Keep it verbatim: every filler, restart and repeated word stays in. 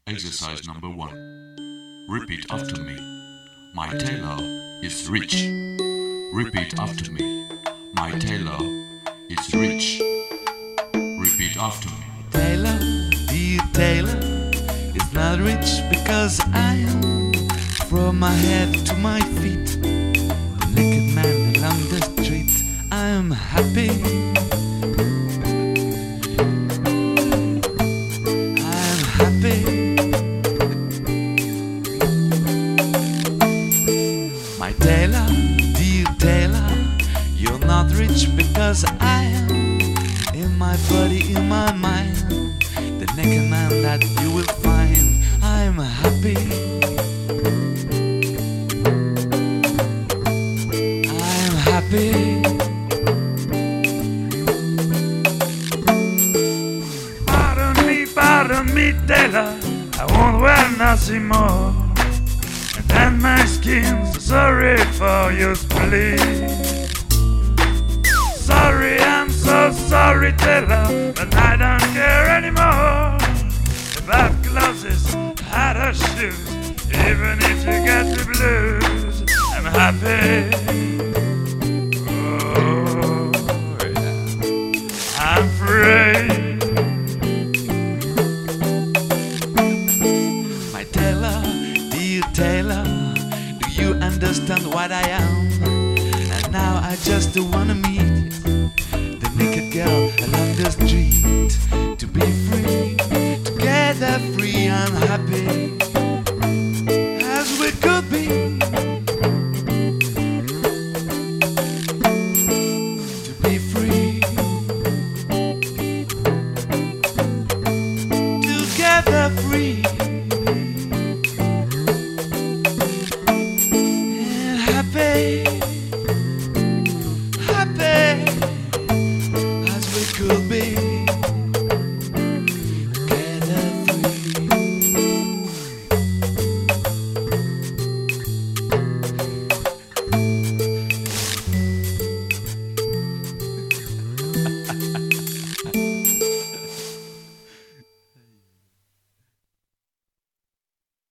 Exercise number one. Repeat after me. My tailor is rich. Repeat after me. My tailor is rich. Repeat after me. Tailor, dear tailor, is not rich because I am. From my head to my feet, the naked man along the street, I am happy. I am happy. My tailor, dear tailor, you're not rich because I am. In my body, in my mind, the naked man that you will find, I am happy. Happy. Pardon me, pardon me, tailor, I won't wear nothing more. And then my skin's so sorry for your spleen. Sorry, I'm so sorry, tailor, but I don't care anymore about clothes, hat or shoes. Even if you get the blues, I'm happy. I'm free. My tailor, dear tailor, do you understand what I am? And now I just wanna meet the naked girl along the street, to be free, together free and happy as we could be. To be free, together free.